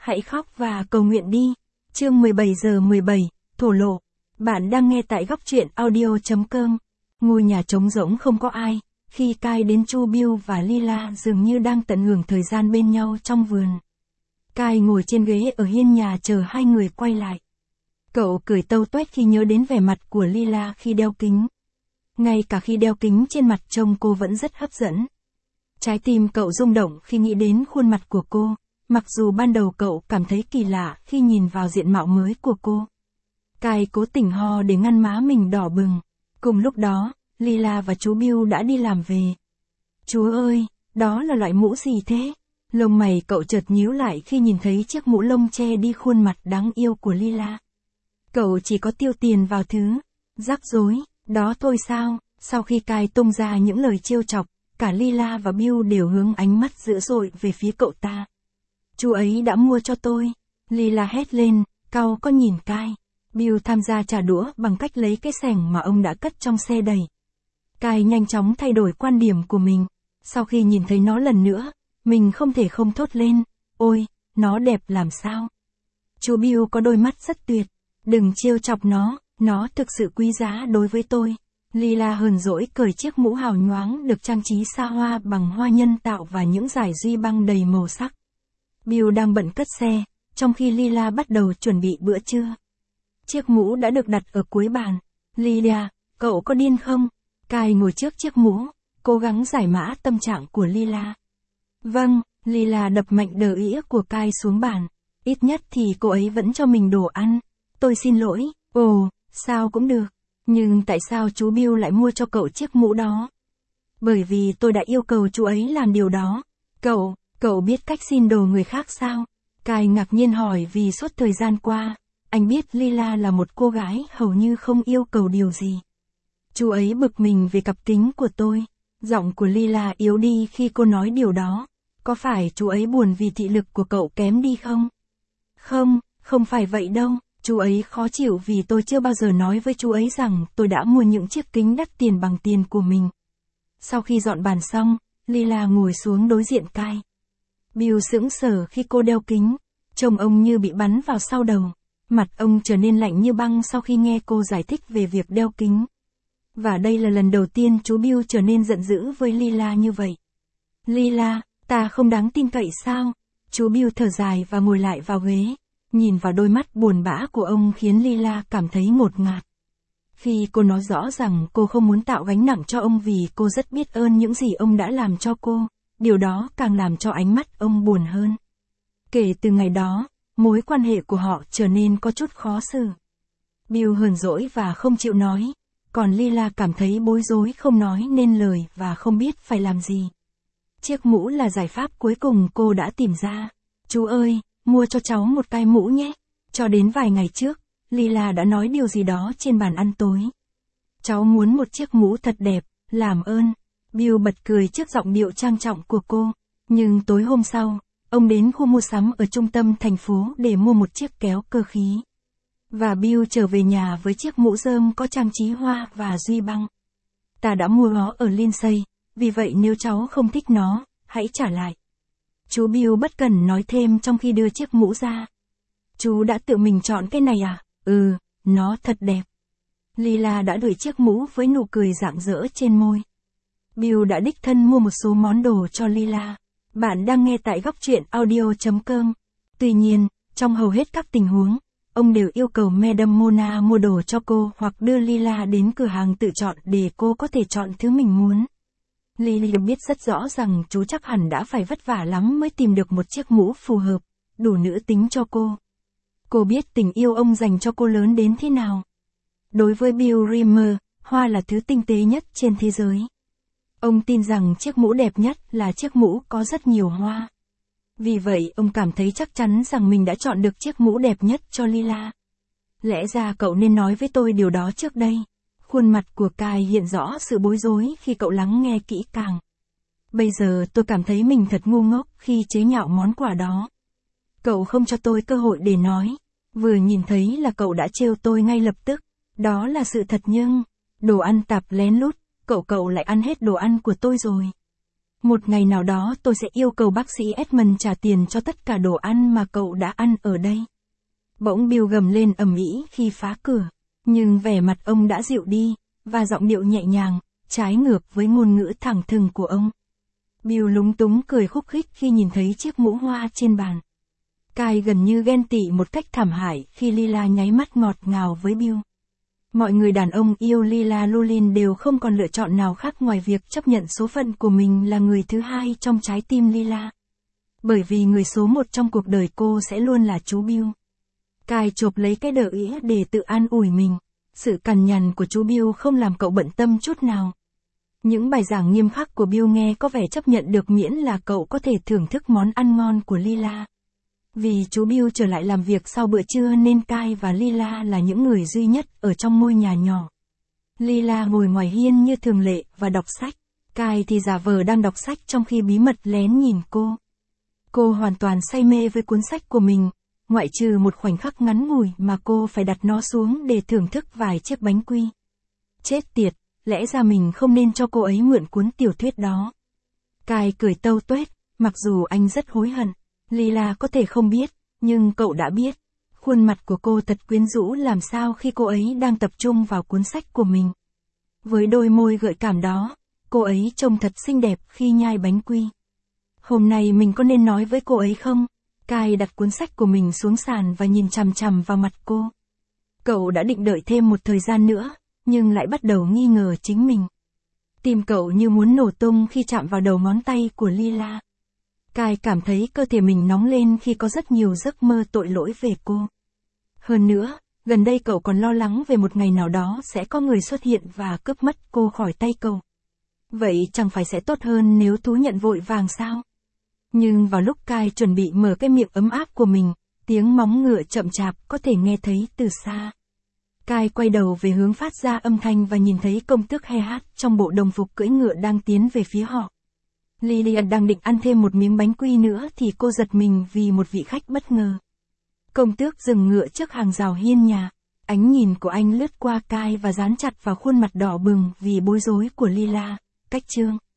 Hãy khóc và cầu nguyện đi. Chương 17 giờ 17, thổ lộ. Bạn đang nghe tại góc truyện audio.com. Ngôi nhà trống rỗng không có ai. Khi Kai đến, Chu Bill và Lila dường như đang tận hưởng thời gian bên nhau trong vườn. Kai ngồi trên ghế ở hiên nhà chờ hai người quay lại. Cậu cười tâu tuét khi nhớ đến vẻ mặt của Lila khi đeo kính. Ngay cả khi đeo kính trên mặt trông cô vẫn rất hấp dẫn. Trái tim cậu rung động khi nghĩ đến khuôn mặt của cô, mặc dù ban đầu cậu cảm thấy kỳ lạ khi nhìn vào diện mạo mới của cô. Kai cố tình ho để ngăn má mình đỏ bừng. Cùng lúc đó, Lila và chú Bill đã đi làm về. Chúa ơi, đó là loại mũ gì thế? Lông mày cậu chợt nhíu lại khi nhìn thấy chiếc mũ lông che đi khuôn mặt đáng yêu của Lila. Cậu chỉ có tiêu tiền vào thứ rắc rối đó thôi sao? Sau khi Kai tung ra những lời trêu chọc, cả Lila và Bill đều hướng ánh mắt dữ dội về phía cậu ta. Chú ấy đã mua cho tôi. Lila hét lên, cau có nhìn Kai. Bill tham gia trả đũa bằng cách lấy cái xẻng mà ông đã cất trong xe đẩy. Kai nhanh chóng thay đổi quan điểm của mình. Sau khi nhìn thấy nó lần nữa, mình không thể không thốt lên, ôi, nó đẹp làm sao. Chú Bill có đôi mắt rất tuyệt. Đừng trêu chọc nó thực sự quý giá đối với tôi. Lila hờn dỗi cởi chiếc mũ hào nhoáng được trang trí xa hoa bằng hoa nhân tạo và những dải duy băng đầy màu sắc. Bill đang bận cất xe, trong khi Lila bắt đầu chuẩn bị bữa trưa. Chiếc mũ đã được đặt ở cuối bàn. Lila, cậu có điên không? Kai ngồi trước chiếc mũ, cố gắng giải mã tâm trạng của Lila. Vâng, Lila đập mạnh đờ ĩa của Kai xuống bàn. Ít nhất thì cô ấy vẫn cho mình đồ ăn. Tôi xin lỗi. Ồ, sao cũng được. Nhưng tại sao chú Bill lại mua cho cậu chiếc mũ đó? Bởi vì tôi đã yêu cầu chú ấy làm điều đó. Cậu biết cách xin đồ người khác sao? Kai ngạc nhiên hỏi vì suốt thời gian qua, anh biết Lila là một cô gái hầu như không yêu cầu điều gì. Chú ấy bực mình về cặp kính của tôi. Giọng của Lila yếu đi khi cô nói điều đó. Có phải chú ấy buồn vì thị lực của cậu kém đi không? Không phải vậy đâu. Chú ấy khó chịu vì tôi chưa bao giờ nói với chú ấy rằng tôi đã mua những chiếc kính đắt tiền bằng tiền của mình. Sau khi dọn bàn xong, Lila ngồi xuống đối diện Kai. Bill sững sờ khi cô đeo kính. Trông ông như bị bắn vào sau đầu. Mặt ông trở nên lạnh như băng sau khi nghe cô giải thích về việc đeo kính. Và đây là lần đầu tiên chú Bill trở nên giận dữ với Lila như vậy. Lila, ta không đáng tin cậy sao? Chú Bill thở dài và ngồi lại vào ghế. Nhìn vào đôi mắt buồn bã của ông khiến Lila cảm thấy ngột ngạt. Khi cô nói rõ rằng cô không muốn tạo gánh nặng cho ông vì cô rất biết ơn những gì ông đã làm cho cô, điều đó càng làm cho ánh mắt ông buồn hơn. Kể từ ngày đó, mối quan hệ của họ trở nên có chút khó xử. Bill hờn dỗi và không chịu nói, còn Lila cảm thấy bối rối không nói nên lời và không biết phải làm gì. Chiếc mũ là giải pháp cuối cùng cô đã tìm ra. Chú ơi, mua cho cháu một cái mũ nhé. Cho đến vài ngày trước, Lila đã nói điều gì đó trên bàn ăn tối. Cháu muốn một chiếc mũ thật đẹp, làm ơn. Bill bật cười trước giọng điệu trang trọng của cô. Nhưng tối hôm sau, ông đến khu mua sắm ở trung tâm thành phố để mua một chiếc kéo cơ khí. Và Bill trở về nhà với chiếc mũ rơm có trang trí hoa và duy băng. Ta đã mua nó ở Lindsay, vì vậy nếu cháu không thích nó, hãy trả lại. Chú Bill bất cần nói thêm trong khi đưa chiếc mũ ra. Chú đã tự mình chọn cái này à? Ừ, nó thật đẹp. Lila đã đuổi chiếc mũ với nụ cười rạng rỡ trên môi. Bill đã đích thân mua một số món đồ cho Lila. Bạn đang nghe tại góc truyện audio.com. Tuy nhiên, trong hầu hết các tình huống, ông đều yêu cầu Madame Mona mua đồ cho cô hoặc đưa Lila đến cửa hàng tự chọn để cô có thể chọn thứ mình muốn. Lily biết rất rõ rằng chú chắc hẳn đã phải vất vả lắm mới tìm được một chiếc mũ phù hợp, đủ nữ tính cho cô. Cô biết tình yêu ông dành cho cô lớn đến thế nào. Đối với Bill Rimmer, hoa là thứ tinh tế nhất trên thế giới. Ông tin rằng chiếc mũ đẹp nhất là chiếc mũ có rất nhiều hoa. Vì vậy ông cảm thấy chắc chắn rằng mình đã chọn được chiếc mũ đẹp nhất cho Lila. Lẽ ra cậu nên nói với tôi điều đó trước đây. Khuôn mặt của Kai hiện rõ sự bối rối khi cậu lắng nghe kỹ càng. Bây giờ tôi cảm thấy mình thật ngu ngốc khi chế nhạo món quà đó. Cậu không cho tôi cơ hội để nói. Vừa nhìn thấy là cậu đã trêu tôi ngay lập tức. Đó là sự thật nhưng, đồ ăn tạp lén lút, cậu lại ăn hết đồ ăn của tôi rồi. Một ngày nào đó tôi sẽ yêu cầu bác sĩ Edmund trả tiền cho tất cả đồ ăn mà cậu đã ăn ở đây. Bỗng Bill gầm lên ầm ĩ khi phá cửa, nhưng vẻ mặt ông đã dịu đi, và giọng điệu nhẹ nhàng, trái ngược với ngôn ngữ thẳng thừng của ông. Bill lúng túng cười khúc khích khi nhìn thấy chiếc mũ hoa trên bàn. Kyle gần như ghen tị một cách thảm hại khi Lila nháy mắt ngọt ngào với Bill. Mọi người đàn ông yêu Lila Loughlin đều không còn lựa chọn nào khác ngoài việc chấp nhận số phận của mình là người thứ hai trong trái tim Lila. Bởi vì người số một trong cuộc đời cô sẽ luôn là chú Bill. Kyle chộp lấy cái đỡ ĩa để tự an ủi mình. Sự cằn nhằn của chú Bill không làm cậu bận tâm chút nào. Những bài giảng nghiêm khắc của Bill nghe có vẻ chấp nhận được miễn là cậu có thể thưởng thức món ăn ngon của Lila. Vì chú Bill trở lại làm việc sau bữa trưa nên Kyle và Lila là những người duy nhất ở trong ngôi nhà nhỏ. Lila ngồi ngoài hiên như thường lệ và đọc sách. Kyle thì giả vờ đang đọc sách trong khi bí mật lén nhìn cô. Cô hoàn toàn say mê với cuốn sách của mình, ngoại trừ một khoảnh khắc ngắn ngủi mà cô phải đặt nó xuống để thưởng thức vài chiếc bánh quy. Chết tiệt, lẽ ra mình không nên cho cô ấy mượn cuốn tiểu thuyết đó. Kyle cười tâu tuét, mặc dù anh rất hối hận. Lila có thể không biết, nhưng cậu đã biết. Khuôn mặt của cô thật quyến rũ làm sao khi cô ấy đang tập trung vào cuốn sách của mình. Với đôi môi gợi cảm đó, cô ấy trông thật xinh đẹp khi nhai bánh quy. Hôm nay mình có nên nói với cô ấy không? Kyle đặt cuốn sách của mình xuống sàn và nhìn chằm chằm vào mặt cô. Cậu đã định đợi thêm một thời gian nữa, nhưng lại bắt đầu nghi ngờ chính mình. Tim cậu như muốn nổ tung khi chạm vào đầu ngón tay của Lila. Kyle cảm thấy cơ thể mình nóng lên khi có rất nhiều giấc mơ tội lỗi về cô. Hơn nữa, gần đây cậu còn lo lắng về một ngày nào đó sẽ có người xuất hiện và cướp mất cô khỏi tay cậu. Vậy chẳng phải sẽ tốt hơn nếu thú nhận vội vàng sao? Nhưng vào lúc Kyle chuẩn bị mở cái miệng ấm áp của mình, tiếng móng ngựa chậm chạp có thể nghe thấy từ xa. Kyle quay đầu về hướng phát ra âm thanh và nhìn thấy công tước Hehat trong bộ đồng phục cưỡi ngựa đang tiến về phía họ. Lillian đang định ăn thêm một miếng bánh quy nữa thì cô giật mình vì một vị khách bất ngờ. Công tước dừng ngựa trước hàng rào hiên nhà. Ánh nhìn của anh lướt qua Kyle và dán chặt vào khuôn mặt đỏ bừng vì bối rối của Lila. Cách chương